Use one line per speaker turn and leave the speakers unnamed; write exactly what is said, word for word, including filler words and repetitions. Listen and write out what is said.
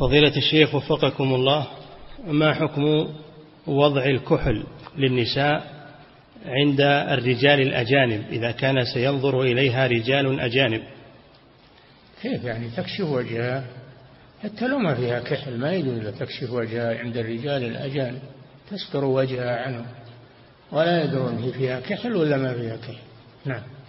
فضيلة الشيخ وفقكم الله، ما حكم وضع الكحل للنساء عند الرجال الأجانب إذا كان سينظر إليها رجال أجانب؟
كيف يعني تكشف وجهها؟ حتى لو ما فيها كحل ما يجوز تكشف وجهها عند الرجال الأجانب، تستر وجهها عنهم ولا يدرون هي فيها كحل ولا ما فيها كحل. نعم.